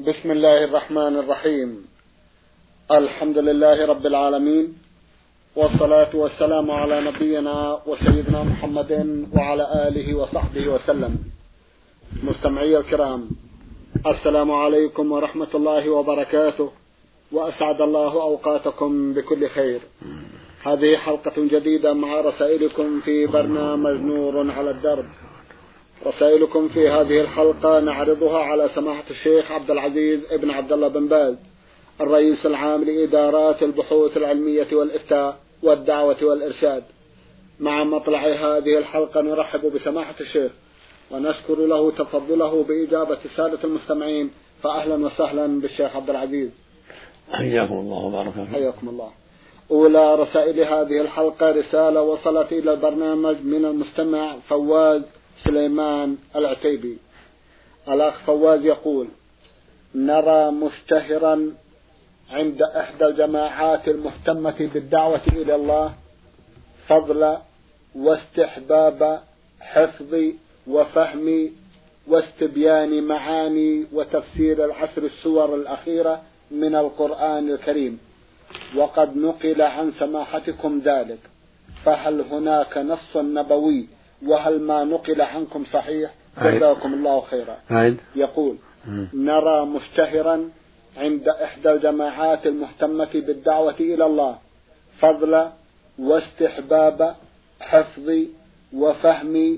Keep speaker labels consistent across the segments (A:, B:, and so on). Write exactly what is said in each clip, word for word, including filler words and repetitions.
A: بسم الله الرحمن الرحيم. الحمد لله رب العالمين، والصلاة والسلام على نبينا وسيدنا محمد وعلى آله وصحبه وسلم. مستمعي الكرام، السلام عليكم ورحمة الله وبركاته، وأسعد الله أوقاتكم بكل خير. هذه حلقة جديدة مع رسائلكم في برنامج نور على الدرب. رسائلكم في هذه الحلقة نعرضها على سماحة الشيخ عبد العزيز ابن عبد الله بن باز، الرئيس العام لإدارات البحوث العلمية والإفتاء والدعوة والإرشاد. مع مطلع هذه الحلقة نرحب بسماحة الشيخ ونشكر له تفضله بإجابة السادة المستمعين، فأهلا وسهلا بالشيخ عبد العزيز.
B: حياكم الله وبارك فيكم.
A: حياكم الله. أولى رسائل هذه الحلقة رسالة وصلت إلى البرنامج من المستمع فواز سليمان العتيبي. الأخ فواز يقول: نرى مشتهرا عند إحدى الجماعات المهتمة بالدعوة إلى الله فضل واستحباب حفظ وفهم واستبيان معاني وتفسير العشر السور الأخيرة من القرآن الكريم، وقد نقل عن سماحتكم ذلك، فهل هناك نص نبوي؟ وهل ما نقل عنكم صحيح؟ جزاكم الله خيرا.
B: عيد.
A: يقول: نرى مشتهرا عند إحدى الجماعات المهتمة بالدعوة إلى الله فضل واستحباب حفظ وفهم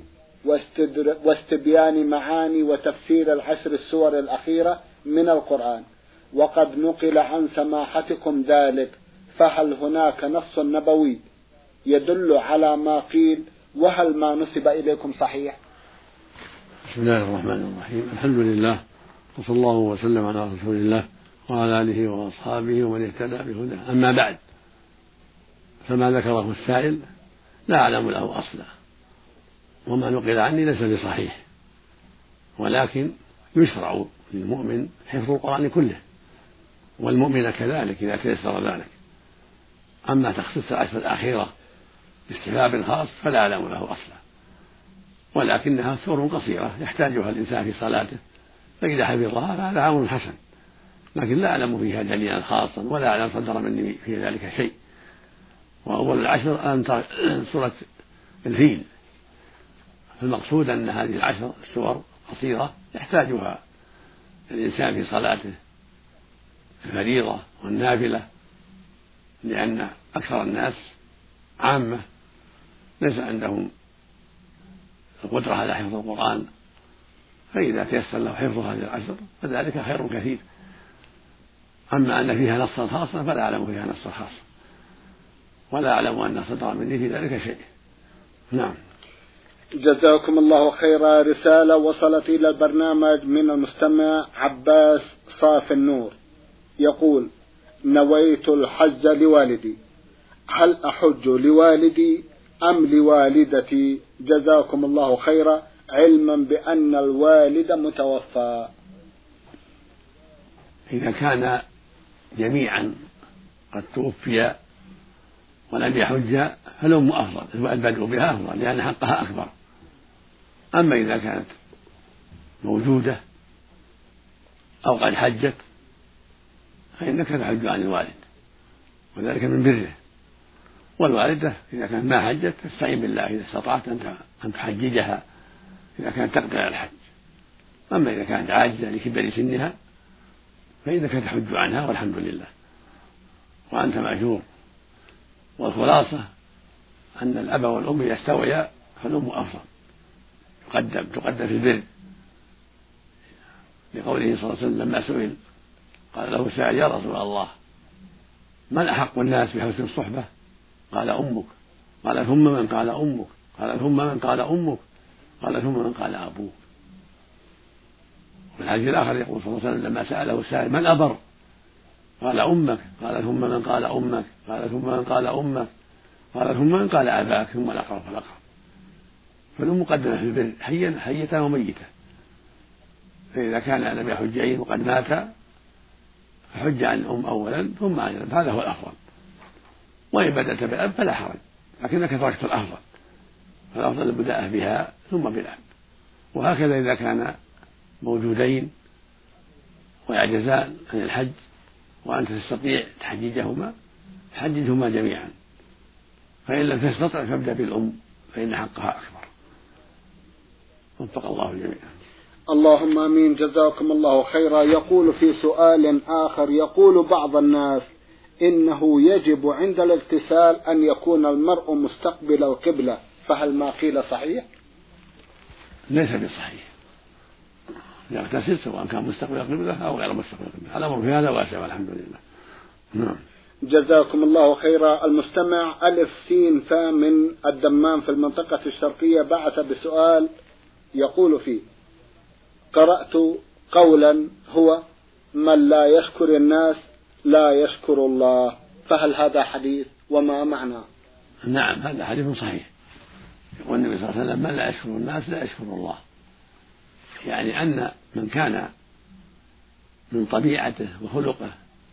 A: واستبيان معاني وتفسير العشر السور الأخيرة من القرآن، وقد نقل عن سماحتكم ذلك، فهل هناك نص نبوي يدل على ما قيل؟ وهل ما نسب إليكم صحيح؟
B: بسم الله الرحمن الرحيم. الحمد لله، وصلى الله وسلم على رسول الله وعلى آله وأصحابه ومن اهتدى بهداه. أما بعد، فما ذكره السائل لا أعلم له أصلا، وما نقل عني ليس بصحيح، ولكن يشرع للمؤمن حفظ القرآن كله، والمؤمن كذلك إذا تيسر ذلك. أما تخصيص العشر الأخيرة باستحباب خاص فلا أعلم له أصلا، ولكنها سور قصيرة يحتاجها الإنسان في صلاته، فإذا حفظها فهذا أمر حسن، لكن لا أعلم فيها دليلا خاصا، ولا أعلم صدر مني في ذلك شيء. وأول العشر أن سورة الفيل، المقصود أن هذه العشر السور قصيرة يحتاجها الإنسان في صلاته الفريضة والنافلة، لأن أكثر الناس عامة ليس عندهم القدرة على حفظ القرآن، فإذا تيسر له حفظ هذه العشر فذلك خير كثير. أما أن فيها نصا خاصا فلا أعلم فيها نصا خاصا، ولا أعلم أن صدر مني في ذلك شيء. نعم.
A: جزاكم الله خيرا. رسالة وصلت إلى البرنامج من المستمع عباس صاف النور، يقول: نويت الحج لوالدي، هل أحج لوالدي أم لوالدتي؟ جزاكم الله خيرا، علما بأن الوالد متوفى.
B: إذا كان جميعا قد توفي ولم يحج فالأم أفضل، البدء بها أفضل لأن حقها أكبر. أما إذا كانت موجودة أو قد حجت فإنك تحج عن الوالد، وذلك من بره. والوالدة إذا كانت ما حجت تستعين بالله إذا استطعت أن تحججها إذا كانت تقدر على الحج. أما إذا كانت عاجزة لكبر سنها فإنك تحج عنها والحمد لله، وأنت مأجور. والخلاصة أن الأب والأم إذا استويا فالأم أفضل، تقدم تقدم في البر، لقوله صلى الله عليه وسلم لما سئل قال له سائل: يا رسول الله، من أحق الناس بحسن الصحبة؟ قال: أمك. قال: ثم من؟ قال: أمك. قال: ثم من؟ قال: أمك. قال: ثم من؟ قال: أبوك. وفي الحديث الآخر يقول صلى الله عليه وسلم لما سأله السائل: من أبر؟ قال: أمك. قال: ثم من؟ قال: أمك. قال: ثم من؟ قال: أمك. قال: ثم من؟ قال: أباك. ثم الأقرب فالأقرب. فالأم مقدمة في البر حيا حية وميتة، فإذا كان لم يحجين وقد مات فحج عن الأم أولا ثم عن الأب، هذا هو الأفضل. وإن بدأت بالأب فلا حرج، لكنك تركت الأفضل، فالأفضل البداءة بها ثم بالأب. وهكذا إذا كان موجودين ويعجزان عن الحج وأنت تستطيع تحجيجهما حججهما جميعا، فإن لم تستطع فابدأ بالأم فإن حقها أكبر. وفق الله جميعا.
A: اللهم آمين. جزاكم الله خيرا. يقول في سؤال آخر، يقول بعض الناس إنه يجب عند الاغتسال أن يكون المرء مستقبل القبلة، فهل ما قيل صحيح؟
B: ليس بصحيح، يغتسل سواء كان مستقبل القبلة أو غير مستقبل القبلة، الأمر في هذا واسع والحمد لله. نعم.
A: جزاكم الله خيرا. المستمع ألف سين فا من الدمام في المنطقة الشرقية بعث بسؤال يقول فيه: قرأت قولا هو من لا يشكر الناس لا يشكر الله، فهل هذا حديث وما معناه؟
B: نعم، هذا حديث صحيح. يقول النبي صلى الله عليه وسلم: من لا يشكر الناس لا يشكر الله. يعني أن من كان من طبيعته وخلقه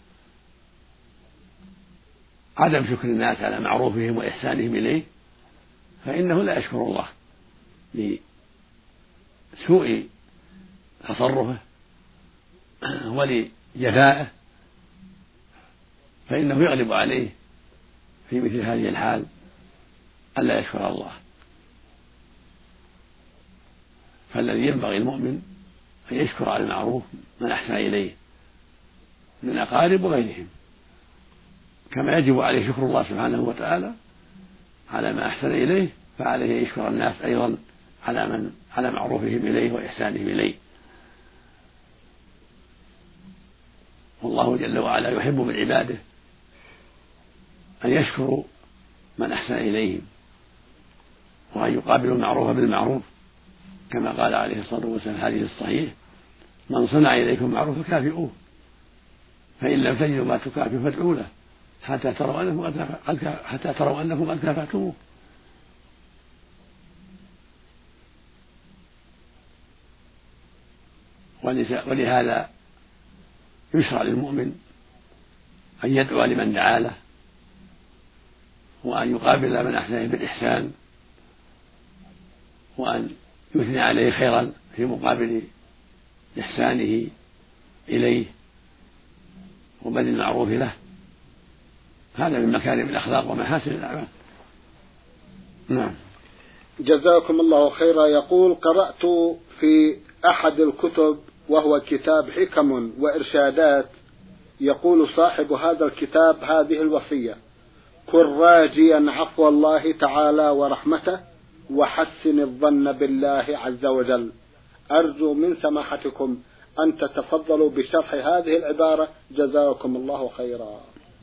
B: عدم شكر الناس على معروفهم وإحسانهم إليه فإنه لا يشكر الله لسوء تصرفه ولجفائه، فإنه يغلب عليه في مثل هذه الحال ألا يشكر الله. فالذي ينبغي المؤمن أن يشكر على المعروف من أحسن إليه من الأقارب وغيرهم، كما يجب عليه شكر الله سبحانه وتعالى على ما أحسن إليه، فعليه أن يشكر الناس أيضا على من على معروفهم إليه وإحسانهم إليه. والله جل وعلا يحب من عباده أن يشكروا من أحسن إليهم وأن يقابلوا المعروف بالمعروف، كما قال عليه الصلاة والسلام في الحديث الصحيح: من صنع إليكم معروف فكافئوه، فإن لم تجدوا ما تكافئوا فادعوا له حتى تروا أنكم قد حتى تروا أنكم قد كافأتموه. ولهذا يشرع للمؤمن أن يدعو لمن دعا له وأن يقابل من أحسن بالإحسان وأن يثني عليه خيرا في مقابل إحسانه إليه وبذل المعروف له. هذا من مكارم الأخلاق ومحاسن الأعمال. نعم.
A: جزاكم الله خيرا. يقول: قرأت في أحد الكتب وهو كتاب حكم وإرشادات، يقول صاحب هذا الكتاب هذه الوصية: كن راجيا عفو الله تعالى ورحمته وحسن الظن بالله عز وجل. أرجو من سماحتكم أن تتفضلوا بشرح هذه العبارة، جزاكم الله خيرا.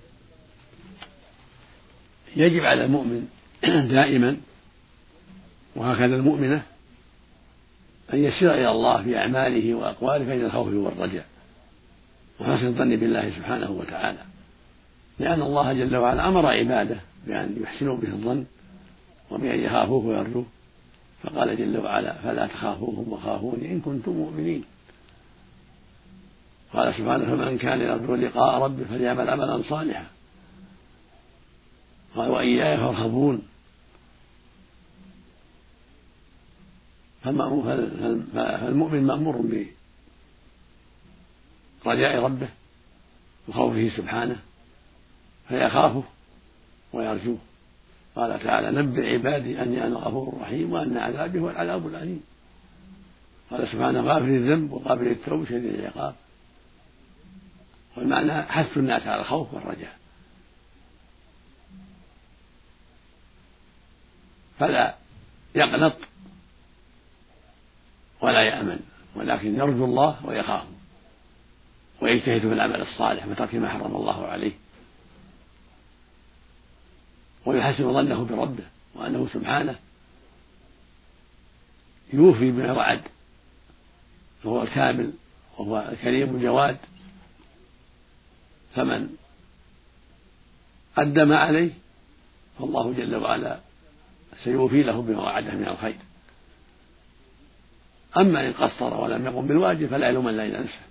B: يجب على المؤمن دائما وهكذا المؤمنة أن يسير إلى الله في أعماله وأقواله بين الخوف والرجاء وحسن الظن بالله سبحانه وتعالى، لأن الله جل وعلا أمر عباده بأن يحسنوا به الظن وبأن يخافوه ويرجوه، فقال جل وعلا: فلا تخافوهم وخافوني إن كنتم مؤمنين. قال سبحانه: فمن كان يرجو لقاء ربه فليعمل عملا صالحا. قال: وإياي فارهبون. فالمؤمن مأمور برجاء ربه وخوفه سبحانه فيخافه ويرجوه. قال تعالى: نبئ عبادي أني أنا الغفور الرحيم وأن عذابي هو العذاب الأليم. قال سبحانه: غافر الذنب وقابل التوب شديد العقاب. والمعنى حث الناس على الخوف والرجاء، فلا يقنط ولا يأمن، ولكن يرجو الله ويخاف ويجتهد في العمل الصالح وترك ما حرم الله عليه، ويحسن ظنه بربه وأنه سبحانه يوفي بما وعد، وهو الكامل وهو الكريم الجواد، فمن أدى ما عليه فالله جل وعلا سيوفي له بما وعده من الخير. أما إن قصر ولم يقم بالواجب فلا يلومن إلا نفسه.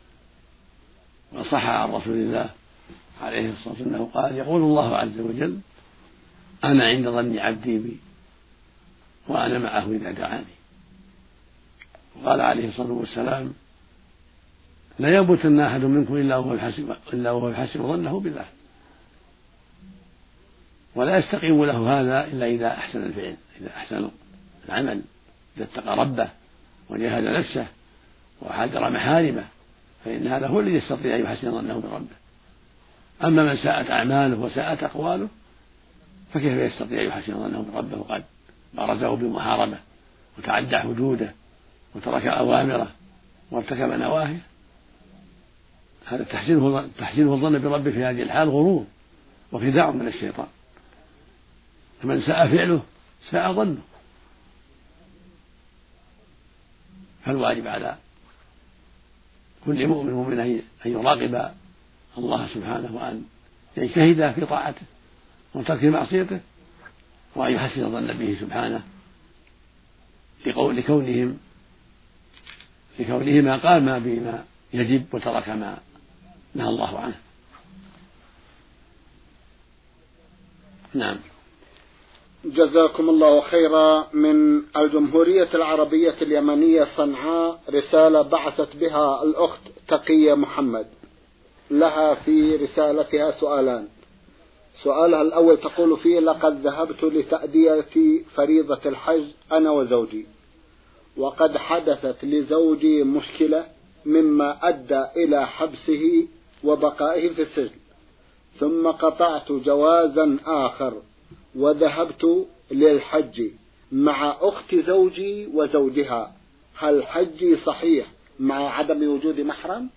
B: وصح عن رسول الله عليه الصلاة والسلام أنه قال: يقول الله عز وجل: أنا عند ظن عبدي بي وأنا معه إذا دعاني. وقال عليه الصلاة والسلام لا يموتن أحد منكم إلا وهو يحسن إلا وهو يحسن ظنه بالله، ولا يستقيم له هذا إلا إذا أحسن الفعل، إذا أحسن العمل، إذا اتقى ربه وجاهد نفسه وحذر محارمه، فإن هذا هو الذي يستطيع أن يحسن ظنه بربه. أما من ساءت أعماله وساءت أقواله فكيف يستطيع أن يحسن ظنه بربه وقد بارزه بمحاربة وتعدى حدوده وترك أوامره وارتكب نواهيه؟ هذا تحسينه تحسينه الظن بربه في هذه الحال غرور وخداع من الشيطان. فمن ساء فعله ساء ظنه. فالواجب على كل مؤمن ومؤمن أن يراقب الله سبحانه وأن يجتهد في طاعته وترك معصيته، وأن يحسن الظن به سبحانه لكونهم لكونهما قاما بما يجب وترك ما نهى الله عنه. نعم.
A: جزاكم الله خيرا. من الجمهورية العربية اليمنية صنعاء رسالة بعثت بها الأخت تقية محمد، لها في رسالتها سؤالان. سؤالها الأول تقول فيه: لقد ذهبت لتأدية فريضة الحج أنا وزوجي، وقد حدثت لزوجي مشكلة مما أدى إلى حبسه وبقائه في السجن، ثم قطعت جوازا آخر وذهبت للحج مع أخت زوجي وزوجها. هل حجي صحيح مع عدم وجود محرم؟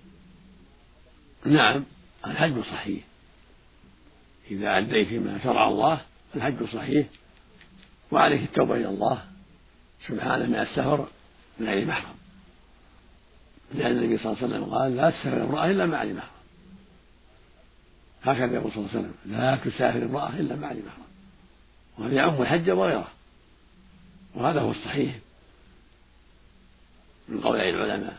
B: نعم، الحج صحيح إذا أديت ما شرع الله، الحج صحيح، وعليك التوبة إلى الله سبحانه من السفر من غير محرم، لأن النبي صلى الله عليه وسلم قال: لا تسافر امرأة إلا مع ذي محرم. هكذا يقول صلى الله عليه وسلم: لا تسافر امرأة إلا مع ذي محرم، وهذا يعم الحج وغيره، وهذا هو الصحيح من قول العلماء.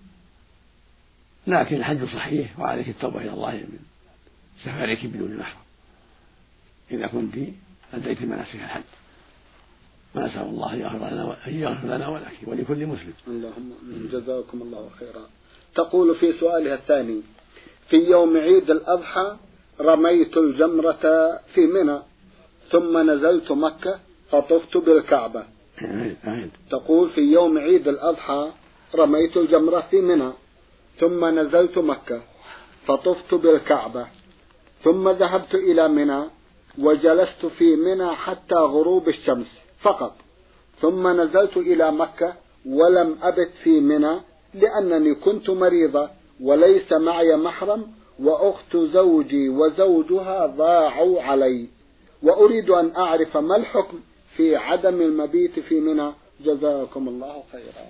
B: لكن الحج صحيح وعليك التوبة إلى الله من سفرك بدون محرم إذا كنت أديت مناسك الحج. ونسأل الله أن يغفر لنا ولك ولكل مسلم.
A: اللهم جزاكم الله خيرا. تقول في سؤالها الثاني: في يوم عيد الأضحى رميت الجمرة في منى، ثم نزلت مكة فطفت بالكعبة. تقول في يوم عيد الأضحى رميت الجمرة في منى، ثم نزلت مكة فطفت بالكعبة، ثم ذهبت إلى منى وجلست في منى حتى غروب الشمس فقط، ثم نزلت إلى مكة ولم أبت في منى لأنني كنت مريضة وليس معي محرم، وأخت زوجي وزوجها ضاعوا علي، وأريد أن أعرف ما الحكم في عدم المبيت في منى. جزاكم الله خيرا.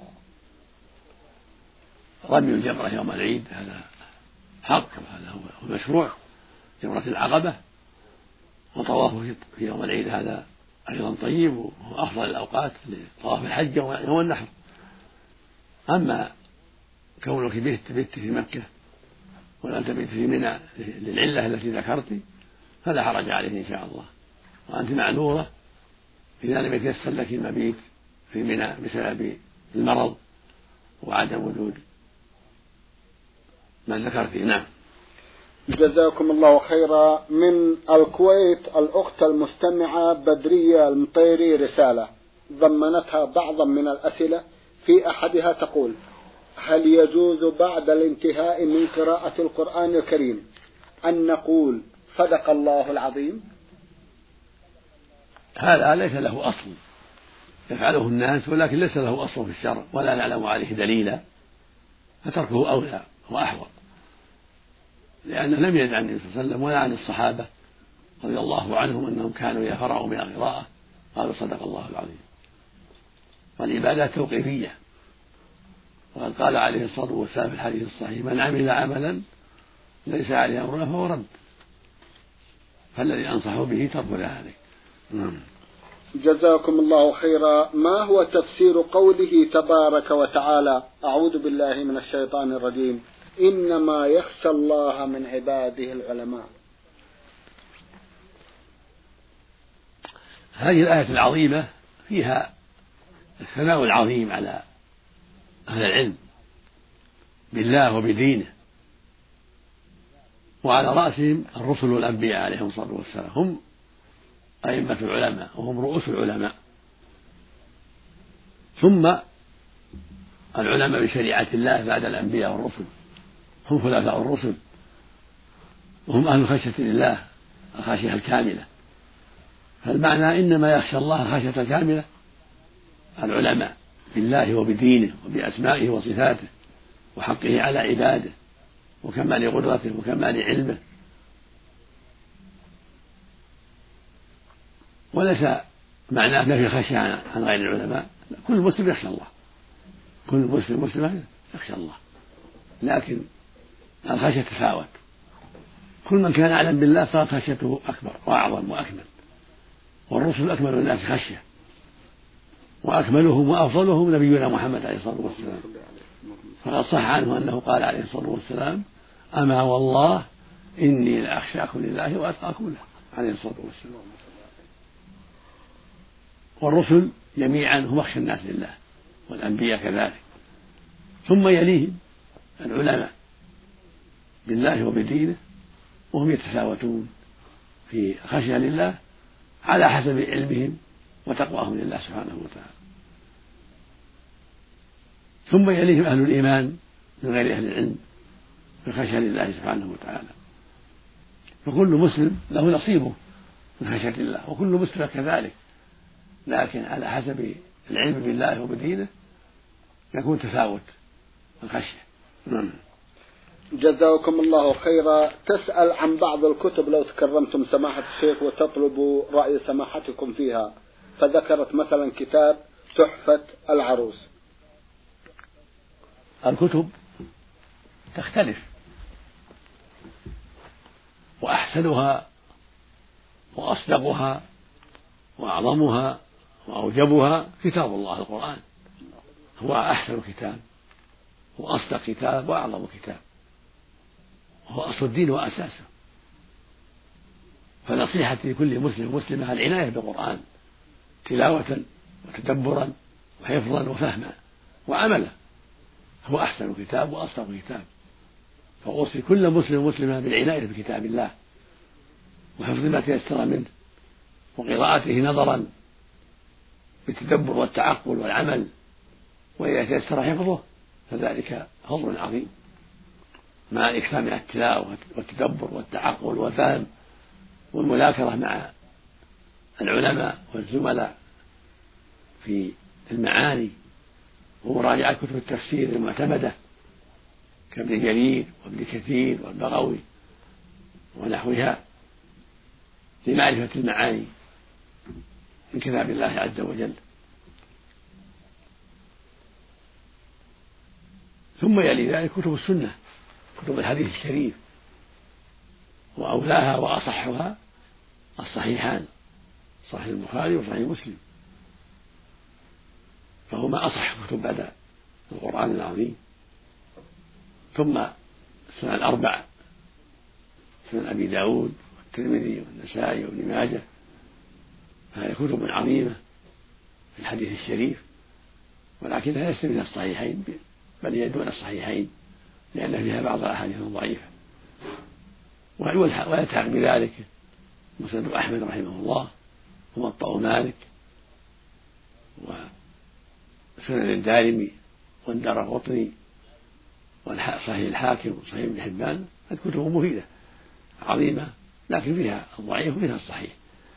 B: رمي الجمرة يوم العيد هذا حق، وهذا هو المشروع، جمرة العقبة، وطوافه في يوم العيد هذا أيضا طيب وهو أفضل الأوقات لطواف الحج يوم النحر. أما كونك بيت بيت في مكة ولا تبيت في منى للعلة التي ذكرت فلا حرج عليه إن شاء الله، وأنت معذورة إذا لم يتيسر لك المبيت في منى بسبب المرض وعدم وجود ما ذكرت. نعم.
A: جزاكم الله خيرا. من الكويت الأخت المستمعة بدرية المطيري رسالة ضمنتها بعضا من الأسئلة. في أحدها تقول: هل يجوز بعد الانتهاء من قراءة القرآن الكريم أن نقول صدق الله العظيم؟
B: هذا ليس له أصل، يفعله الناس ولكن ليس له أصل في الشرع ولا نعلم عليه دليلا، فتركه أولى وأحوط، لأنه لم يرد عن النبي صلى الله عليه وسلم ولا عن الصحابة رضي الله عنهم أنهم كانوا إذا فرغوا من القراءة قالوا صدق الله العظيم. والعبادات توقيفية، وقد قال عليه الصلاة والسلام في الحديث الصحيح: من عمل عملا ليس عليه أمرنا فهو رد. فالذي أنصح به ترك ذلك. نعم.
A: جزاكم الله خيرا. ما هو تفسير قوله تبارك وتعالى: أعوذ بالله من الشيطان الرجيم، إنما يخشى الله من عباده العلماء؟
B: هذه الآية العظيمة فيها الثناء العظيم على أهل العلم بالله وبدينه، وعلى رأسهم الرسل والأنبياء عليهم الصلاة والسلام، هم أئمة العلماء وهم رؤوس العلماء، ثم العلماء بشريعة الله بعد الأنبياء والرسل، هم خلفاء الرسل، وهم أهل الخشية لله الخشية الكاملة. فالمعنى إنما يخشى الله خشية كاملة العلماء بالله وبدينه وبأسمائه وصفاته وحقه على عباده وكمال قدرته وكمال علمه. وليس معناه نفي خشية عن غير العلماء، كل مسلم يخشى الله، كل مسلم مسلم يخشى الله، لكن الخشية تفاوت، كل من كان أعلم بالله صارت خشيته أكبر وأعظم وأكمل. والرسل أكمل الناس خشية، وأكملهم وأفضلهم نبينا محمد عليه الصلاة والسلام، فقد صح عنه أنه قال عليه الصلاة والسلام: أما والله إني لأخشاكم لله وأتقاكم له، عليه الصلاة والسلام. والرسل جميعا هم أخشى الناس لله، والأنبياء كذلك، ثم يليهم العلماء بالله وبدينه، وهم يتفاوتون في خشية لله على حسب علمهم وتقواهم لله سبحانه وتعالى. ثم يليهم أهل الإيمان من غير أهل العلم في خشية لله سبحانه وتعالى. فكل مسلم له نصيبه من خشية الله، وكل مسلم كذلك، لكن على حسب العلم بالله وبدينه يكون تفاوت الخشية. نعم.
A: جزاكم الله خيرا. تسأل عن بعض الكتب لو تكرمتم سماحة الشيخ وتطلب رأي سماحتكم فيها، فذكرت مثلا كتاب تحفة العروس.
B: الكتب تختلف، وأحسنها وأصدقها وأعظمها وأوجبها كتاب الله القرآن، هو أحسن كتاب وأصدق كتاب وأعظم كتاب، وهو أصل الدين وأساسه. فنصيحتي لكل مسلم مسلمة العناية بالقرآن تلاوة وتدبرا وحفظا وفهما وعملا، هو أحسن كتاب وأصدق كتاب. فأوصي كل مسلم مسلمة بالعناية بكتاب الله وحفظ ما تيسر منه وقراءته نظرا بالتدبر والتعقل والعمل، وإذا تيسر حفظه فذلك فضل عظيم، مع الإكثار من التلاوة والتدبر والتعقل والفهم والمذاكرة مع العلماء والزملاء في المعاني، ومراجعة كتب التفسير المعتمدة كابن جرير وابن كثير والبغوي ونحوها لمعرفة المعاني من كتاب الله عز وجل. ثم يلي ذلك كتب السنة، كتب الحديث الشريف، وأولاها وأصحها الصحيحان، صحيح البخاري وصحيح مسلم، فهما أصح كتب بعد القرآن العظيم. ثم السنن الأربع، سنن أبي داود والترمذي والنسائي وابن ماجه، فهذه كتب عظيمة في الحديث الشريف، ولكنها ليست من الصحيحين بل هي دون الصحيحين، لأن فيها بعض الأحاديث الضعيفة. ويلتحق بذلك مسند أحمد رحمه الله وموطأ مالك وسنن الدارمي والدارقطني وصحيح الحاكم وصحيح ابن حبان. الكتب مفيدة عظيمة، لكن فيها الضعيف وفيها الصحيح.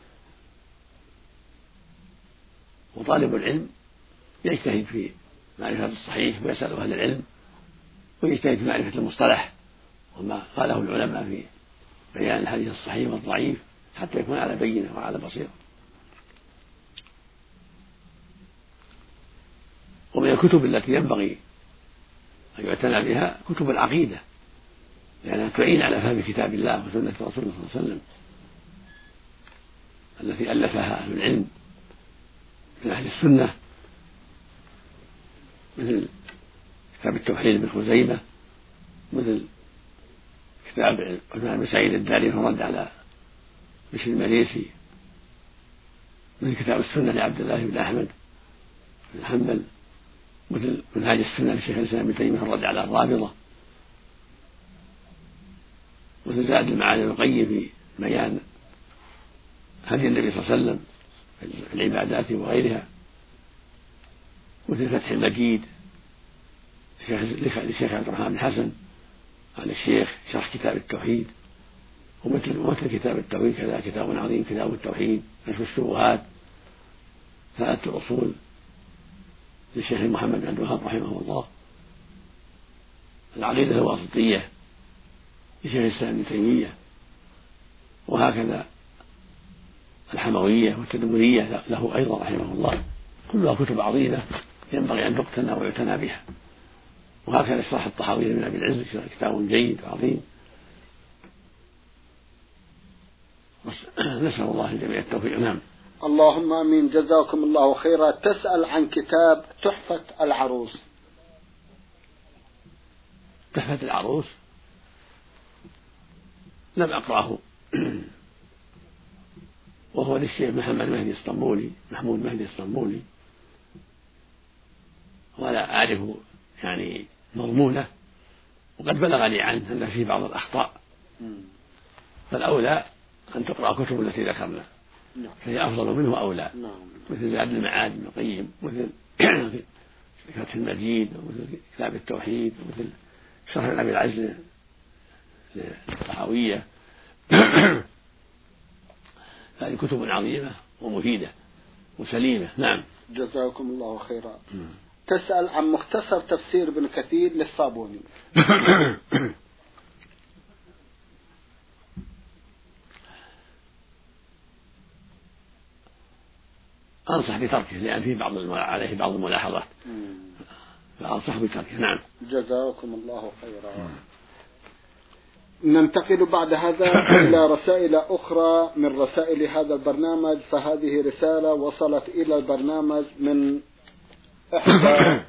B: وطالب العلم يجتهد في معرفة الصحيح ويسأل أهل العلم، ويجتهد في معرفة المصطلح وما قاله العلماء في بيان الحديث الصحيح والضعيف حتى يكون على بينة وعلى بصيرة. ومن الكتب التي ينبغي أن يعتنى بها كتب العقيدة، لأنها تعين على فهم كتاب الله وسنة رسوله صلى الله عليه وسلم التي ألفها أهل العلم من أهل السنة، مثل كتاب التوحيد ابن خزيمة، مثل كتاب عثمان بن سعيد الدارمي الرد على بشر المريسي، مثل كتاب السنة لعبد الله بن أحمد بن حنبل، مثل منهاج السنة لشيخ الإسلام ابن تيمية الرد على الرافضة، مثل زاد المعاد القيم في بيان هدي النبي صلى الله عليه وسلم في العبادات وغيرها، مثل فتح المجيد للشيخ عبد الرحمن بن حسن عن الشيخ شرح كتاب التوحيد، ومثل مثل كتاب التوحيد كذا كتاب عظيم كتاب التوحيد كشف الشبهات، ثلاثة الأصول للشيخ محمد بن عبد الوهاب رحمه الله، العقيدة الواسطية لشيخ الإسلام ابن تيمية، وهكذا الحموية والتدمرية له أيضا رحمه الله، كلها كتب عظيمة ينبغي أن تقتنى ويعتنى بها. وهكذا شرح الطحاوي من أبي العز كتاب جيد وعظيم. نسأل الله الجميع التوفيق. نعم.
A: اللهم امين. جزاكم الله خيرا. تسأل عن كتاب تحفة العروس.
B: تحفة العروس لم أقرأه، وهو للشيخ محمد مهدي الصنبولي محمود مهدي الصنبولي، ولا أعرف يعني مضمونه، وقد بلغني عنه أن فيه بعض الأخطاء، فالأولى أن تقرأ كتب التي ذكرنا فهي أفضل منه أولى، مثل زاد المعاد ابن القيم، مثل فتح المجيد، ومثل كتاب التوحيد، ومثل شرح أبي العز للطحاوية. هذه كتب عظيمة ومفيدة وسليمة. نعم.
A: جزاكم الله خيرا. تسأل عن مختصر تفسير ابن كثير للصابوني.
B: أنصح بتركه لأن فيه بعض عليه بعض الملاحظات، فأنصح بتركه. نعم.
A: جزاكم الله خيرا. ننتقل بعد هذا إلى رسائل أخرى من رسائل هذا البرنامج. فهذه رسالة وصلت إلى البرنامج من إحدى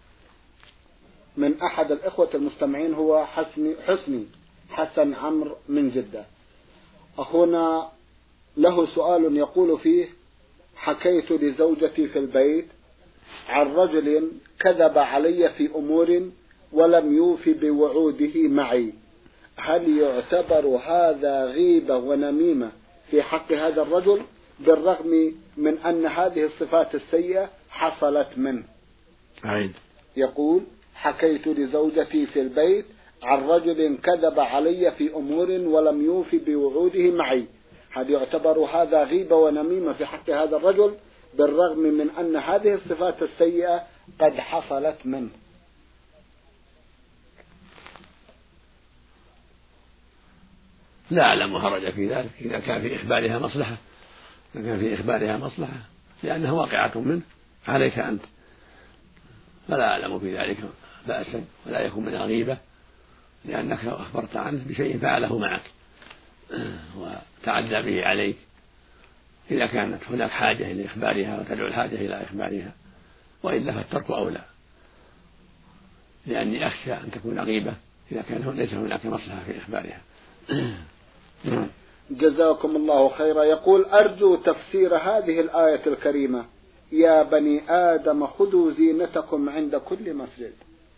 A: من أحد الإخوة المستمعين، هو حسني حسني حسن عمرو من جدة. أخونا له سؤال يقول فيه: حكيت لزوجتي في البيت عن رجل كذب علي في أمور ولم يوفي بوعوده معي، هل يعتبر هذا غيبة ونميمة في حق هذا الرجل بالرغم من أن هذه الصفات السيئة حصلت منه؟
B: عيد.
A: يقول: حكيت لزوجتي في البيت عن رجل كذب علي في أمور ولم يوفي بوعوده معي، هل يعتبر هذا غيبة ونميمة في حق هذا الرجل بالرغم من أن هذه الصفات السيئة قد حصلت منه؟
B: لا أعلم حرج في ذلك إذا كان في إخبارها مصلحة، إذا كان في إخبارها مصلحة لأنها واقعة منه عليك أنت، فلا أعلم في ذلك بأسا ولا يكون من الغيبة، لأنك أخبرت عنه بشيء فعله معك وتعدى به عليك. إذا كانت هناك حاجة إلى إخبارها وتدعو الحاجة إلى إخبارها، وإلا فالترك أولى، لأني أخشى أن تكون غيبة إذا كان ليس هناك مصلحة في إخبارها.
A: جزاكم الله خيرا. يقول: أرجو تفسير هذه الآية الكريمة: يا بني آدم خذوا زينتكم عند كل مسجد.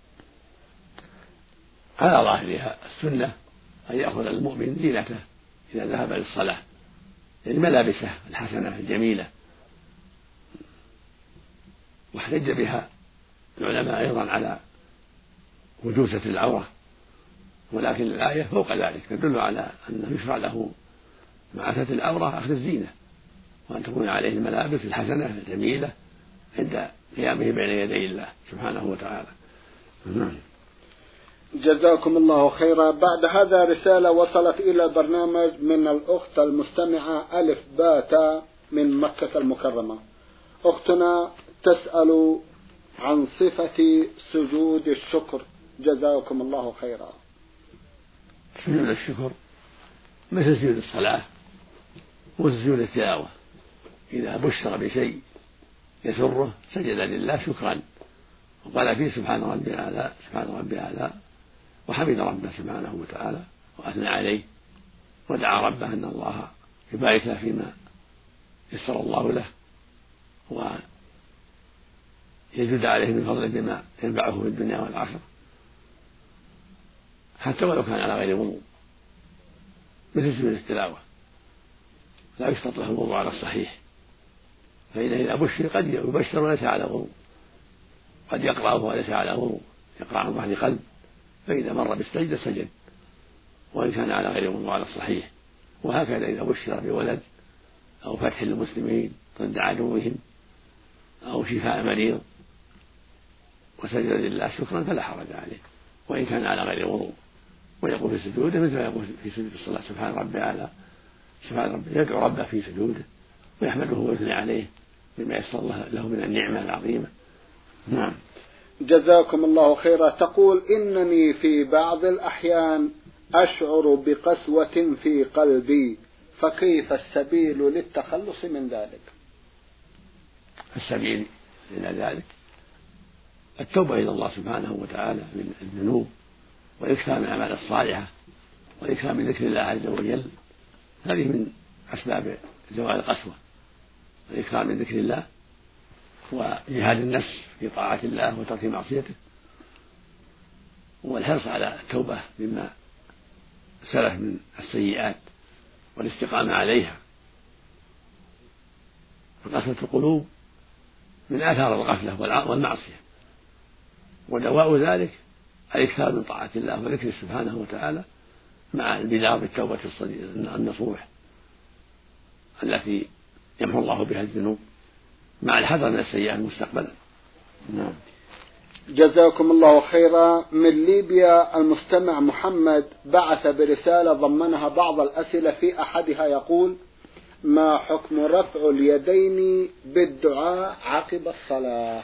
B: على ظاهرها السنة أن يأخذ المؤمن زينته إذا ذهب للصلاة، يعني ملابسه الحسنة الجميلة، واحتج بها العلماء أيضا على وجوزة العورة، ولكن الآية فوق ذلك تدل على أنه يشرع له مع ستر العورة أخذ الزينة، وأن تكون عليه الملابس الحسنة الجميلة عند قيامه بين يدي الله سبحانه وتعالى.
A: جزاكم الله خيرا. بعد هذا رسالة وصلت إلى البرنامج من الأخت المستمعة ألف باتا من مكة المكرمة. أختنا تسأل عن صفة سجود الشكر. جزاكم الله خيرا.
B: سجود الشكر مثل سجود الصلاة وسجود التلاوة، إذا بشر بشيء يسره سجد لله شكرا، وقال فيه سبحان ربي الأعلى سبحان ربي الأعلى، وحمد ربه سبحانه وتعالى وأثنى عليه، ودعا ربه أن الله يبارك له فيما يسر الله له ويزيد عليه من فضله بما ينفعه في الدنيا والآخرة، حتى ولو كان على غير وضوء. مثل سجود التلاوة لا يشترط له الوضوء على الصحيح، فإنه إذا بشر قد يبشر وليس على وضوء، قد يقرأه وليس على وضوء، يقرأ عن ظهر قلب، فإذا مر بالسجدة سجد وإن كان على غير وضوء على الصحيح. وهكذا إذا بشر بولد أو فتح للمسلمين ضد عدوهم أو شفاء مريض وسجد لله شكرا فلا حرج عليه وإن كان على غير وضوء، ويقول في سجوده مثل ما يقول في سجود الصلاة سبحان ربي أعلى، سبحان ربي، يدعو ربه في سجوده ويحمده ويثني عليه بما يسر له من النعمة العظيمة. نعم.
A: جزاكم الله خيرا. تقول إنني في بعض الأحيان أشعر بقسوة في قلبي، فكيف السبيل للتخلص من ذلك؟
B: السبيل إلى ذلك التوبة إلى الله سبحانه وتعالى من الذنوب والإكثار من الأعمال الصالحة والإكثار من ذكر الله عز وجل، هذه من أسباب زوال القسوة، والإكثار من ذكر الله وجهاد النفس في طاعة الله وترك معصيته، والحرص على التوبة مما سلف من السيئات والاستقامة عليها. فقسوة القلوب من آثار الغفلة والمعصية، ودواء ذلك الإكثار من طاعة الله وذكره سبحانه وتعالى مع البدار بالتوبة النصوح التي يمحو الله بها الذنوب مع الحذر من السيئات مستقبلا. نعم.
A: جزاكم الله خيرا. من ليبيا المستمع محمد بعث برسالة ضمنها بعض الأسئلة، في أحدها يقول: ما حكم رفع اليدين بالدعاء عقب الصلاة؟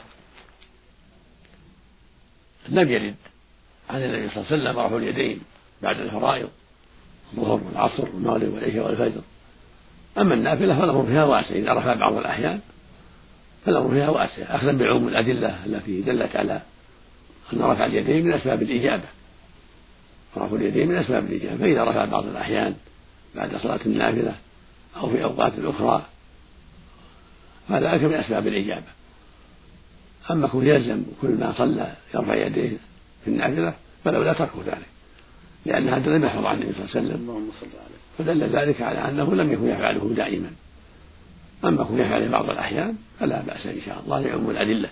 B: لم يرد عن النبي صلى الله عليه وسلم رفع اليدين بعد الفرائض الظهر والعصر والمغرب والعشاء والفجر. أما النافلة فالأمر فيها واسع، إذا رفع بعض الأحيان فالأمر فيها واسع، أخذا بعموم الأدلة التي دلت على أن رفع اليدين من أسباب الإجابة، رفع اليدين من أسباب الإجابة، فإذا رفع بعض الأحيان بعد صلاة النافلة أو في أوقات أخرى فذلك من أسباب الإجابة. أما كون يلزم كل ما صلى يرفع يديه في النافلة فلولا تركه ذلك، لأن هذا لم يحفظ عن النبي صلى الله عليه وسلم، فدل ذلك على أنه لم يكن يفعله دائما. أما كون يفعله بعض الأحيان فلا بأس إن شاء الله لعموم الأدلة.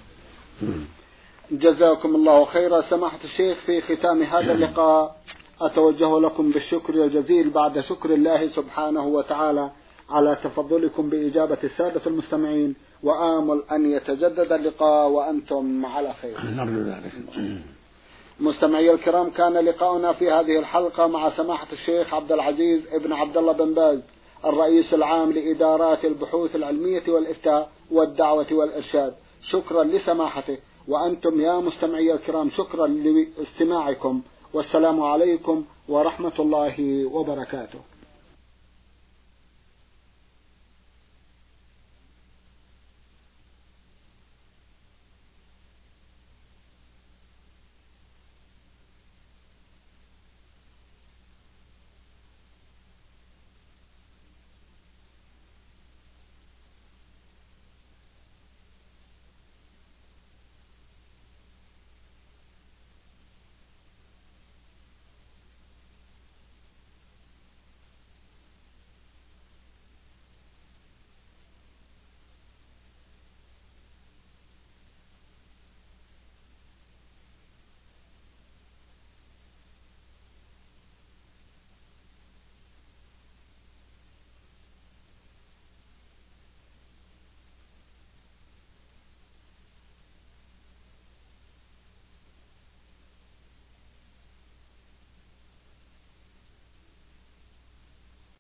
A: جزاكم الله خيرا. سماحة الشيخ، في ختام هذا اللقاء أتوجه لكم بالشكر الجزيل بعد شكر الله سبحانه وتعالى على تفضلكم بإجابة السادة المستمعين، وآمل أن يتجدد اللقاء وأنتم على خير.
B: نرجو ذلك.
A: مستمعي الكرام، كان لقاؤنا في هذه الحلقة مع سماحة الشيخ عبد العزيز ابن عبد الله بن باز، الرئيس العام لإدارات البحوث العلمية والإفتاء والدعوة والإرشاد. شكرا لسماحته، وأنتم يا مستمعي الكرام شكرا لاستماعكم، والسلام عليكم ورحمة الله وبركاته.